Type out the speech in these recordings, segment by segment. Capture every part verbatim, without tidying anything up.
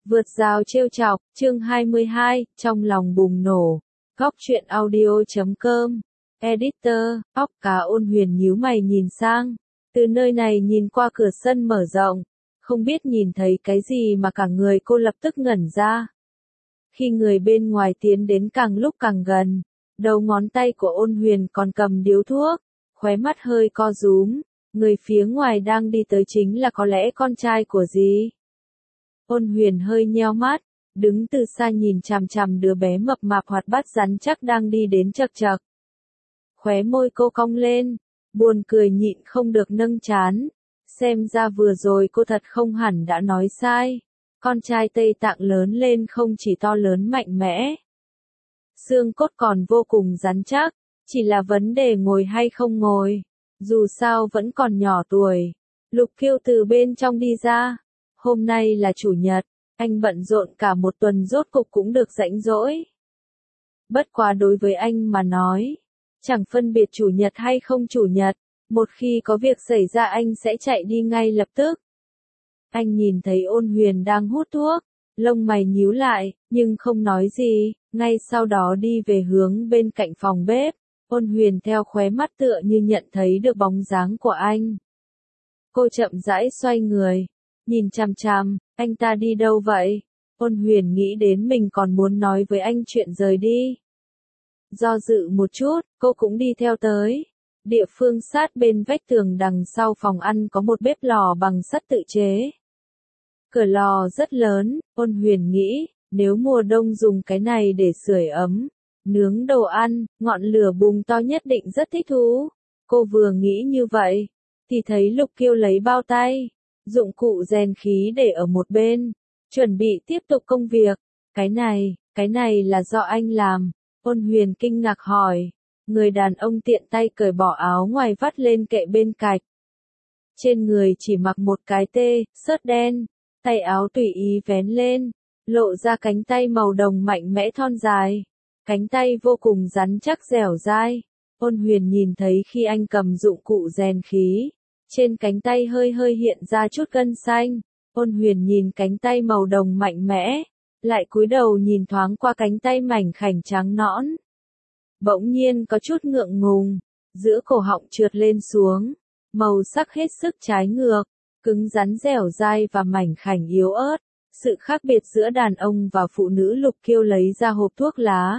Vượt rào trêu chọc, chương hai mươi hai, trong lòng bùng nổ. Góc truyện audio chấm com. Editor, óc cá Ôn Huyền nhíu mày nhìn sang. Từ nơi này nhìn qua cửa sân mở rộng. Không biết nhìn thấy cái gì mà cả người cô lập tức ngẩn ra. Khi người bên ngoài tiến đến càng lúc càng gần, đầu ngón tay của Ôn Huyền còn cầm điếu thuốc, khóe mắt hơi co rúm. Người phía ngoài đang đi tới chính là có lẽ con trai của dì. Ôn Huyền hơi nheo mắt, đứng từ xa nhìn chằm chằm đứa bé mập mạp hoạt bát rắn chắc đang đi đến chậc chậc. Khóe môi cô cong lên, buồn cười nhịn không được nâng trán. Xem ra vừa rồi cô thật không hẳn đã nói sai. Con trai Tây Tạng lớn lên không chỉ to lớn mạnh mẽ, xương cốt còn vô cùng rắn chắc, chỉ là vấn đề ngồi hay không ngồi. Dù sao vẫn còn nhỏ tuổi. Lục Kiêu từ bên trong đi ra. Hôm nay là chủ nhật, anh bận rộn cả một tuần rốt cục cũng được rảnh rỗi. Bất quá đối với anh mà nói, chẳng phân biệt chủ nhật hay không chủ nhật, một khi có việc xảy ra anh sẽ chạy đi ngay lập tức. Anh nhìn thấy Ôn Huyền đang hút thuốc, lông mày nhíu lại, nhưng không nói gì, ngay sau đó đi về hướng bên cạnh phòng bếp. Ôn Huyền theo khóe mắt tựa như nhận thấy được bóng dáng của anh. Cô chậm rãi xoay người, nhìn chằm chằm, anh ta đi đâu vậy? Ôn Huyền nghĩ đến mình còn muốn nói với anh chuyện rời đi. Do dự một chút, cô cũng đi theo tới. Địa phương sát bên vách tường đằng sau phòng ăn có một bếp lò bằng sắt tự chế. Cửa lò rất lớn, Ôn Huyền nghĩ, nếu mùa đông dùng cái này để sưởi ấm, nướng đồ ăn, ngọn lửa bùng to nhất định rất thích thú. Cô vừa nghĩ như vậy, thì thấy Lục Kiêu lấy bao tay, dụng cụ rèn khí để ở một bên, chuẩn bị tiếp tục công việc. Cái này, cái này là do anh làm. Ôn Huyền kinh ngạc hỏi. Người đàn ông tiện tay cởi bỏ áo ngoài vắt lên kệ bên cạnh. Trên người chỉ mặc một cái tê, sớt đen, tay áo tùy ý vén lên, lộ ra cánh tay màu đồng mạnh mẽ thon dài. Cánh tay vô cùng rắn chắc dẻo dai. Ôn Huyền nhìn thấy khi anh cầm dụng cụ rèn khí, trên cánh tay hơi hơi hiện ra chút gân xanh. Ôn Huyền nhìn cánh tay màu đồng mạnh mẽ, lại cúi đầu nhìn thoáng qua cánh tay mảnh khảnh trắng nõn. Bỗng nhiên có chút ngượng ngùng, giữa cổ họng trượt lên xuống, màu sắc hết sức trái ngược, cứng rắn dẻo dai và mảnh khảnh yếu ớt. Sự khác biệt giữa đàn ông và phụ nữ. Lục Kiêu lấy ra hộp thuốc lá,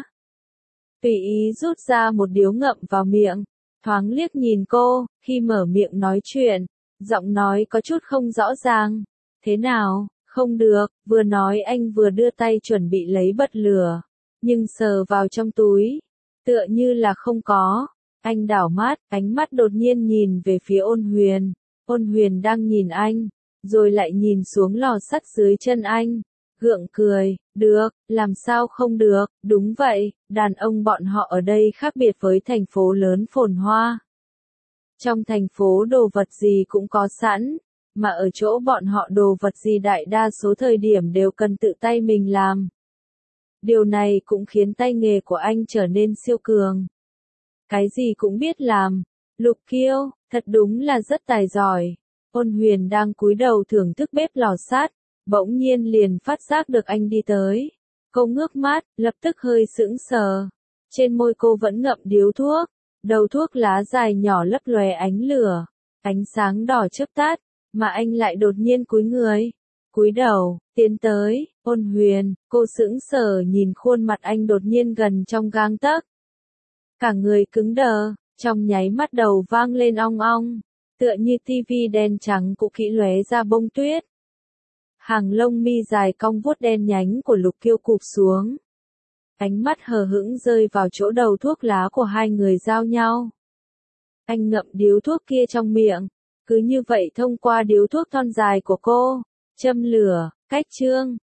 tùy ý rút ra một điếu ngậm vào miệng, thoáng liếc nhìn cô, khi mở miệng nói chuyện, giọng nói có chút không rõ ràng. Thế nào, không được, vừa nói anh vừa đưa tay chuẩn bị lấy bật lửa, nhưng sờ vào trong túi, tựa như là không có. Anh đảo mắt, ánh mắt đột nhiên nhìn về phía Ôn Huyền. Ôn Huyền đang nhìn anh, rồi lại nhìn xuống lò sắt dưới chân anh. Gượng cười, được, làm sao không được, đúng vậy, đàn ông bọn họ ở đây khác biệt với thành phố lớn phồn hoa. Trong thành phố đồ vật gì cũng có sẵn, mà ở chỗ bọn họ đồ vật gì đại đa số thời điểm đều cần tự tay mình làm. Điều này cũng khiến tay nghề của anh trở nên siêu cường. Cái gì cũng biết làm. Lục Kiêu, thật đúng là rất tài giỏi. Ôn Huyền đang cúi đầu thưởng thức bếp lò sắt, bỗng nhiên liền phát giác được anh đi tới. Cô ngước mắt, lập tức hơi sững sờ. Trên môi cô vẫn ngậm điếu thuốc, đầu thuốc lá dài nhỏ lấp lóe ánh lửa, ánh sáng đỏ chớp tắt, mà anh lại đột nhiên cúi người, cúi đầu, tiến tới. Ôn Huyền, cô sững sờ nhìn khuôn mặt anh đột nhiên gần trong gang tấc. Cả người cứng đờ, trong nháy mắt đầu vang lên ong ong, tựa như tivi đen trắng cũ kỹ lóe ra bông tuyết. Hàng lông mi dài cong vuốt đen nhánh của Lục Kiêu cụp xuống. Ánh mắt hờ hững rơi vào chỗ đầu thuốc lá của hai người giao nhau. Anh ngậm điếu thuốc kia trong miệng, cứ như vậy thông qua điếu thuốc thon dài của cô, châm lửa, cách chương,